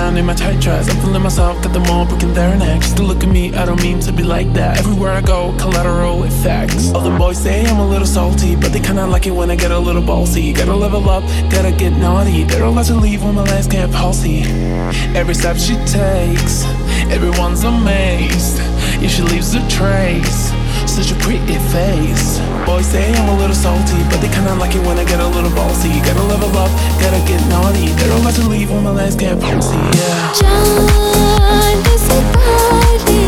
around in my tight dress. I'm feeling myself, got them all breaking their necks. Just to look at me, I don't mean to be like that. Everywhere I go, collateral effects. All the boys say I'm a little salty, but they kinda like it when I get a little ballsy. Gotta level up, gotta get naughty. They're allowed to leave when my legs get palsy. Every step she takes, everyone's amazed. Yeah, she leaves a trace, such a pretty face. Boys say I'm a little salty, but they kinda like it when I get a little ballsy. Gotta level up, gotta get naughty. They're allowed to leave when my legs get palsy, yeah. जान से पारी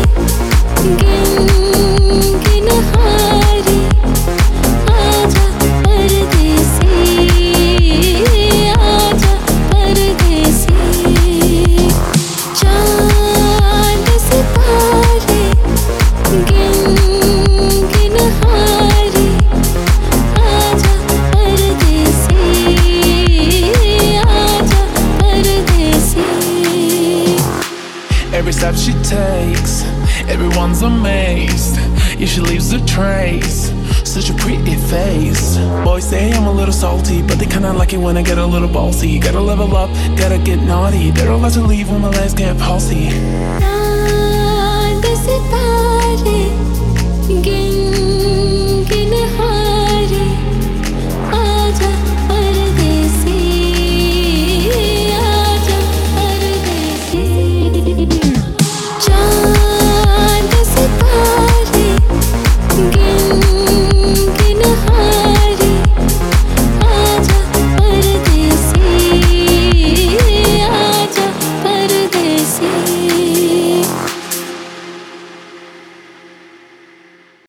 गिन गिन हारी आजा परदेसी आजा परदेसी जान से पारी गिन गिन हारी आजा परदेसी आजा परदेसी Every step she takes, everyone's amazed. Yeah, she leaves a trace, such a pretty face. Boys say I'm a little salty, but they kinda like it when I get a little ballsy. Gotta level up, gotta get naughty. They're allowed to leave when my legs get palsy. चांद सितारे